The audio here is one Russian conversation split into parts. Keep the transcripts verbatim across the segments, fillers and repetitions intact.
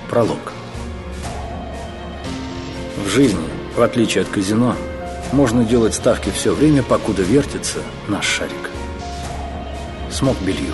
Пролог. В жизни, в отличие от казино, можно делать ставки все время, покуда вертится наш шарик. Смок Белью.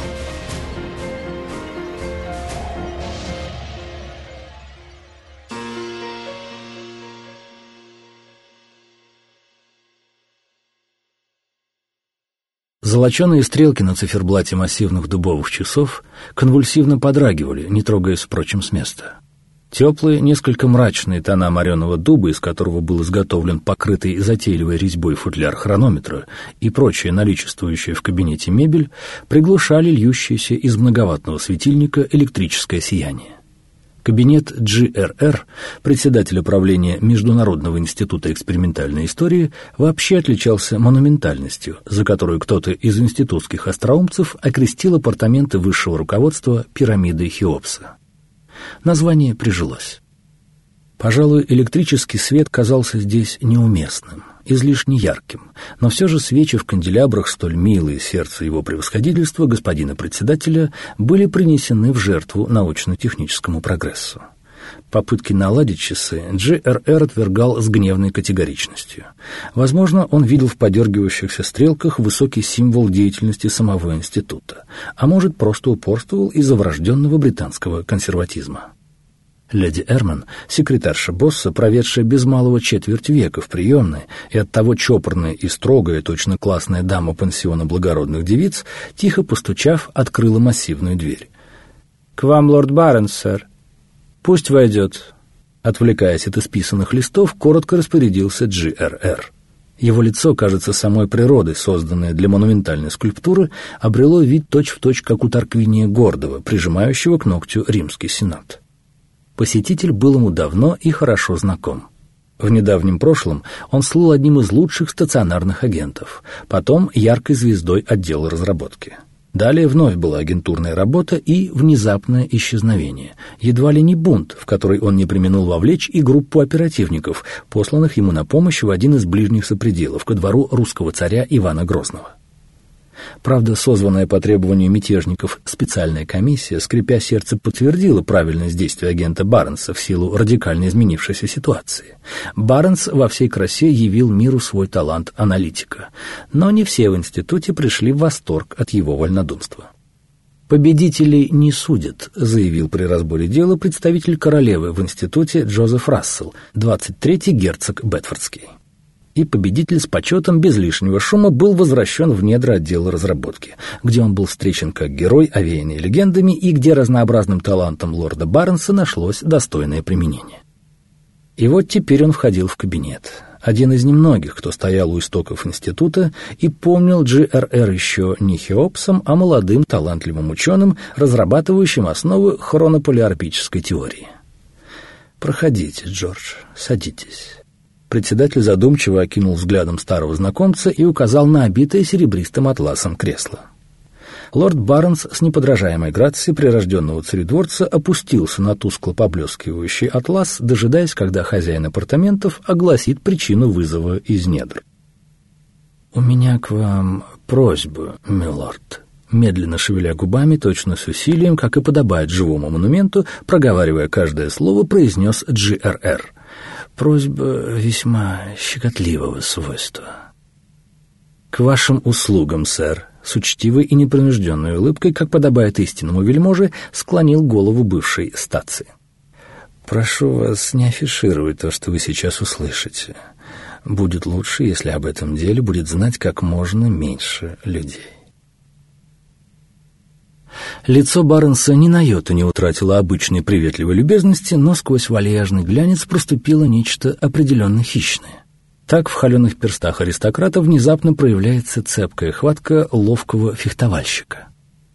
Золоченые стрелки на циферблате массивных дубовых часов конвульсивно подрагивали, не трогаясь, впрочем, с места. Теплые, несколько мрачные тона мореного дуба, из которого был изготовлен покрытый затейливой резьбой футляр хронометра, и прочая наличествующая в кабинете мебель, приглушали льющееся из многоваттного светильника электрическое сияние. Кабинет джи эр эр, председателя правления Международного института экспериментальной истории, вообще отличался монументальностью, за которую кто-то из институтских остроумцев окрестил апартаменты высшего руководства пирамидой Хеопса. Название прижилось. Пожалуй, электрический свет казался здесь неуместным, излишне ярким, но все же свечи в канделябрах, столь милые сердцу его превосходительства, господина председателя, были принесены в жертву научно-техническому прогрессу. Попытки наладить часы джи эр эр отвергал с гневной категоричностью. Возможно, он видел в подергивающихся стрелках высокий символ деятельности самого института, а может, просто упорствовал из-за врожденного британского консерватизма. Леди Эрман, секретарша босса, проведшая без малого четверть века в приемной и оттого чопорная и строгая, точно классная дама пансиона благородных девиц, тихо постучав, открыла массивную дверь. «К вам лорд Барнс, сэр». «Пусть войдет». Отвлекаясь от исписанных листов, коротко распорядился джи эр эр. Его лицо, кажется, самой природой, созданное для монументальной скульптуры, обрело вид точь-в-точь, как у Тарквиния Гордого, прижимающего к ногтю римский сенат. Посетитель был ему давно и хорошо знаком. В недавнем прошлом он слыл одним из лучших стационарных агентов, потом яркой звездой отдела разработки. Далее вновь была агентурная работа и внезапное исчезновение, едва ли не бунт, в который он не преминул вовлечь и группу оперативников, посланных ему на помощь в один из ближних сопределов, ко двору русского царя Ивана Грозного. Правда, созванная по требованию мятежников специальная комиссия, скрипя сердце, подтвердила правильность действий агента Барнса в силу радикально изменившейся ситуации. Барнс во всей красе явил миру свой талант аналитика, но не все в институте пришли в восторг от его вольнодумства. «Победителей не судят», — заявил при разборе дела представитель королевы в институте Джозеф Рассел, двадцать третий герцог Бетфордский. И победитель с почетом без лишнего шума был возвращен в недра отдела разработки, где он был встречен как герой, овеянный легендами, и где разнообразным талантом лорда Барнса нашлось достойное применение. И вот теперь он входил в кабинет, один из немногих, кто стоял у истоков института и помнил джи эр эр еще не Хеопсом, а молодым талантливым ученым, разрабатывающим основы хронополиарпической теории. «Проходите, Джордж, садитесь». Председатель задумчиво окинул взглядом старого знакомца и указал на обитое серебристым атласом кресло. Лорд Барнс с неподражаемой грацией прирожденного царедворца опустился на тускло поблескивающий атлас, дожидаясь, когда хозяин апартаментов огласит причину вызова из недр. «У меня к вам просьба, милорд», медленно шевеля губами, точно с усилием, как и подобает живому монументу, проговаривая каждое слово, произнес джи эр эр. «Просьба весьма щекотливого свойства». «К вашим услугам, сэр», — с учтивой и непринужденной улыбкой, как подобает истинному вельможе, склонил голову бывшей статцы. «Прошу вас не афишировать то, что вы сейчас услышите. Будет лучше, если об этом деле будет знать как можно меньше людей». Лицо Барнса ни на йоту не утратило обычной приветливой любезности, но сквозь вальяжный глянец проступило нечто определенно хищное. Так в холеных перстах аристократа внезапно проявляется цепкая хватка ловкого фехтовальщика.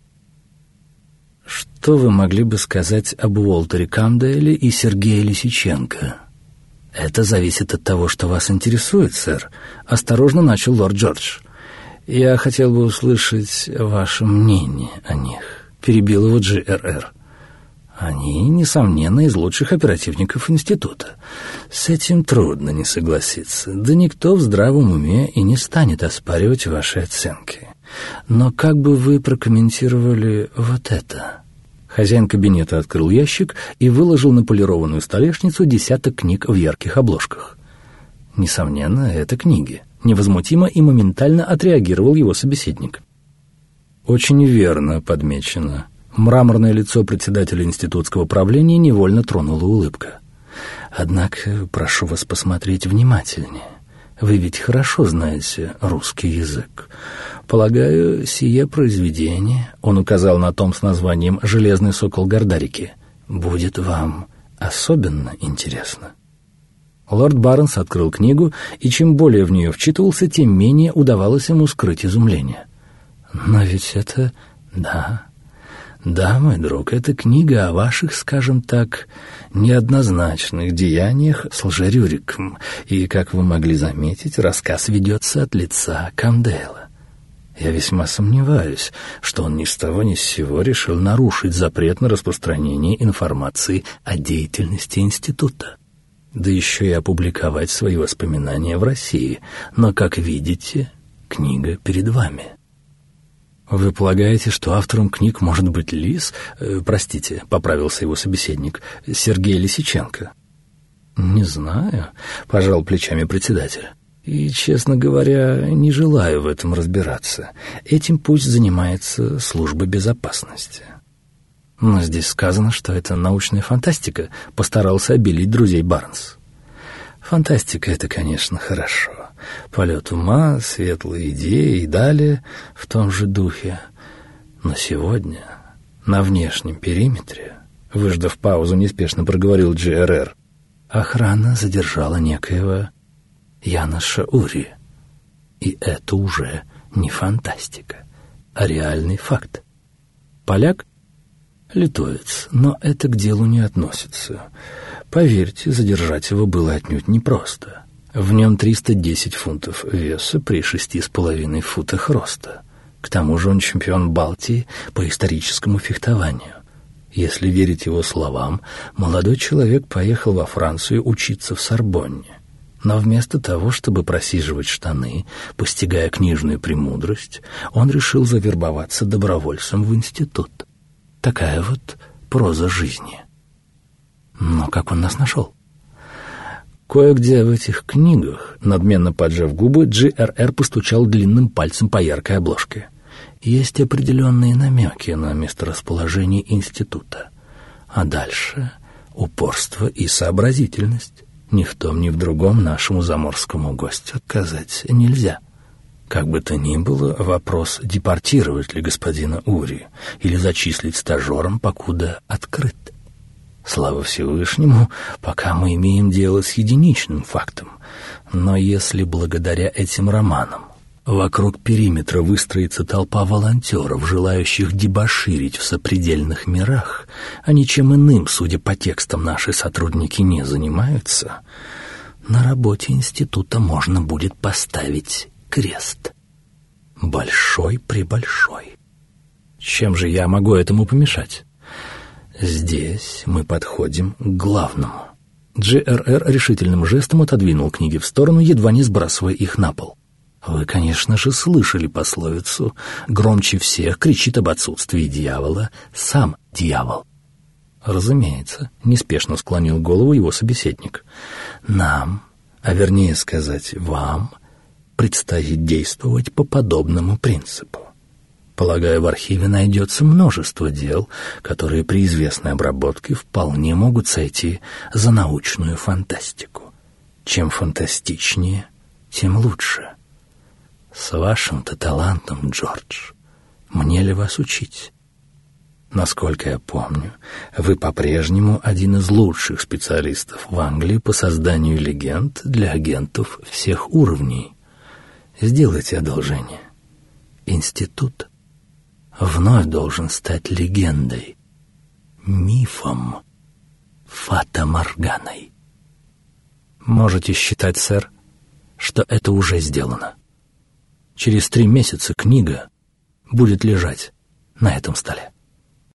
«Что вы могли бы сказать об Уолтере Камдейле и Сергее Лисиченко?» «Это зависит от того, что вас интересует, сэр», — осторожно начал лорд Джордж. «Я хотел бы услышать ваше мнение о них», — перебил его джи эр эр. «Они, несомненно, из лучших оперативников института. С этим трудно не согласиться, да никто в здравом уме и не станет оспаривать ваши оценки. Но как бы вы прокомментировали вот это?» Хозяин кабинета открыл ящик и выложил на полированную столешницу десяток книг в ярких обложках. Несомненно, это книги. Невозмутимо и моментально отреагировал его собеседник. Очень верно подмечено. Мраморное лицо председателя институтского правления невольно тронула улыбка. Однако прошу вас посмотреть внимательнее. Вы ведь хорошо знаете русский язык. Полагаю, сие произведение, он указал на том с названием «Железный сокол Гордарики», будет вам особенно интересно. Лорд Барнс открыл книгу, и чем более в нее вчитывался, тем менее удавалось ему скрыть изумление. Но ведь это... да... Да, мой друг, это книга о ваших, скажем так, неоднозначных деяниях с лжерюриком, и, как вы могли заметить, рассказ ведется от лица Камдейла. Я весьма сомневаюсь, что он ни с того ни с сего решил нарушить запрет на распространение информации о деятельности института. Да еще и опубликовать свои воспоминания в России. Но, как видите, книга перед вами. «Вы полагаете, что автором книг может быть Лис? Э, простите», — поправился его собеседник, — «Сергей Лисиченко». «Не знаю», — пожал плечами председатель. «И, честно говоря, не желаю в этом разбираться. Этим пусть занимается служба безопасности». «Но здесь сказано, что это научная фантастика», — постарался обелить друзей Барнс. «Фантастика — это, конечно, хорошо. Полет ума, светлые идеи и далее в том же духе. Но сегодня на внешнем периметре, выждав паузу, неспешно проговорил Джи Эр Эр, охрана задержала некоего Яноша Ури. И это уже не фантастика, а реальный факт. Поляк? Литовец, но это к делу не относится. Поверьте, задержать его было отнюдь непросто. В нем триста десять фунтов веса при шести с половиной футах роста. К тому же он чемпион Балтии по историческому фехтованию. Если верить его словам, молодой человек поехал во Францию учиться в Сорбонне. Но вместо того, чтобы просиживать штаны, постигая книжную премудрость, он решил завербоваться добровольцем в институт. Такая вот проза жизни. Но как он нас нашел? Кое-где в этих книгах, надменно поджав губы, Джи Эр Эр постучал длинным пальцем по яркой обложке. Есть определенные намеки на месторасположение института. А дальше упорство и сообразительность. Ни в том, ни в другом нашему заморскому гостю отказать нельзя. Как бы то ни было, вопрос, депортировать ли господина Ури или зачислить стажером, покуда открыт. Слава Всевышнему, пока мы имеем дело с единичным фактом. Но если благодаря этим романам вокруг периметра выстроится толпа волонтеров, желающих дебоширить в сопредельных мирах, а ничем иным, судя по текстам, наши сотрудники не занимаются, на работе института можно будет поставить крест. Большой-пребольшой. Чем же я могу этому помешать? Здесь мы подходим к главному. Джи Эр Эр решительным жестом отодвинул книги в сторону, едва не сбрасывая их на пол. Вы, конечно же, слышали пословицу «Громче всех кричит об отсутствии дьявола сам дьявол». Разумеется, неспешно склонил голову его собеседник. Нам, а вернее сказать вам, предстоит действовать по подобному принципу. Полагаю, в архиве найдется множество дел, которые при известной обработке вполне могут сойти за научную фантастику. Чем фантастичнее, тем лучше. С вашим-то талантом, Джордж, мне ли вас учить? Насколько я помню, вы по-прежнему один из лучших специалистов в Англии по созданию легенд для агентов всех уровней. Сделайте одолжение. Институт вновь должен стать легендой, мифом, фата-морганой. Можете считать, сэр, что это уже сделано. Через три месяца книга будет лежать на этом столе.